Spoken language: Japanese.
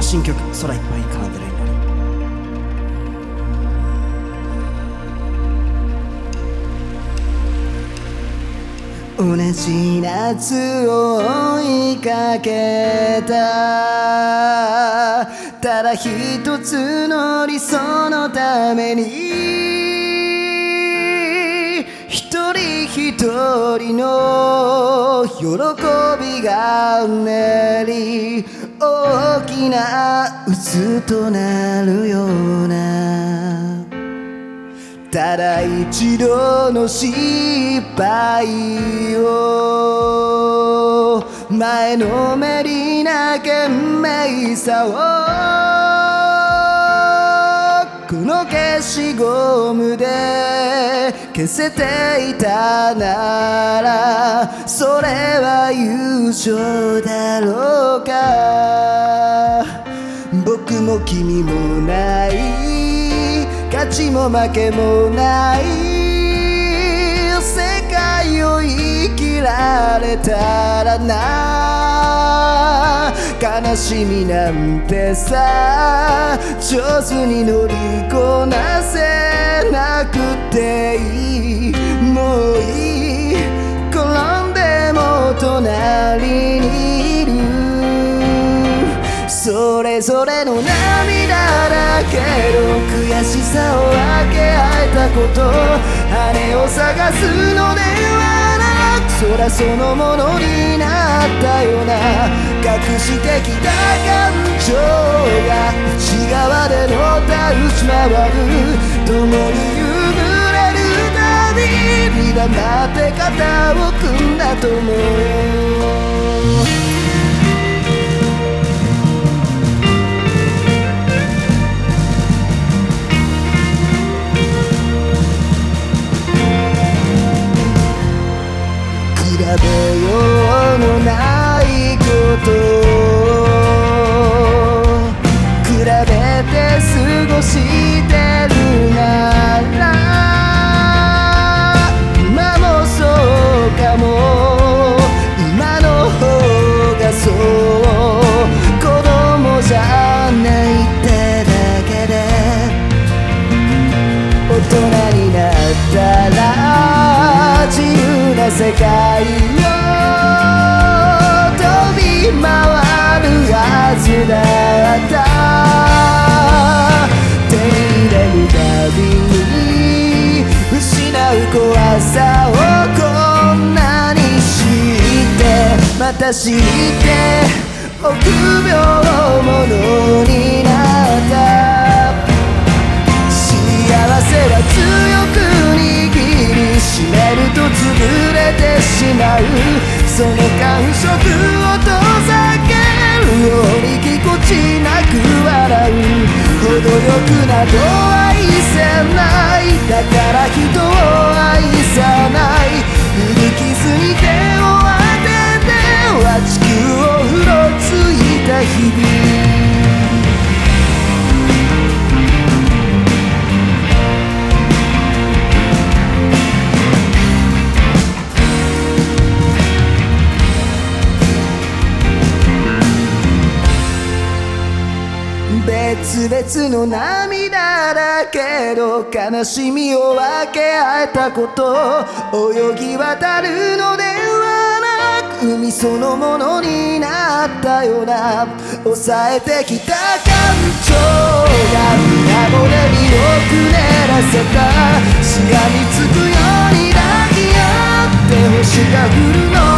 新曲「空いっぱいに奏でる祈り」。同じ夏を追いかけた、ただ一つの理想のために一人一人の喜びがうねり、大きな渦となるような、ただ一度の失敗を前のめりな懸命さをこの消しゴムで消せていたなら、それは友情だろうか。僕も君もない勝ちも負けもない世界を生きられたらな、悲しみなんてさ上手に乗りこなせなくていい、もういい、転んでも隣にいる。それぞれの涙だけど悔しさを分け合えたこと、羽を探すのではなく空そのものになったような、隠してきた感情が内側でのた打ち回る、共に夕暮れるたびに黙って肩を組んだと思うよ。比べようのないこと比べて過ごしてるなら、今もそうかも、今の方がそう、子供じゃないってだけで大人になったら自由な世界を飛び回るはずだった。手に入れるたびに失う怖さをこんなに知って、また知って臆病者になった。幸せは強く握りしめると潰れてしまう、その感触を遠ざけるようにぎこちなく笑う、程よくなど愛せない、だから人を愛さない、無理傷に手を当てては地球をうろついた日々。別々の涙だけど悲しみを分け合えたこと、泳ぎ渡るのではなく海そのものになったような、抑えてきた感情が水面で身をくねらせた、しがみつくように抱き合って星が降るの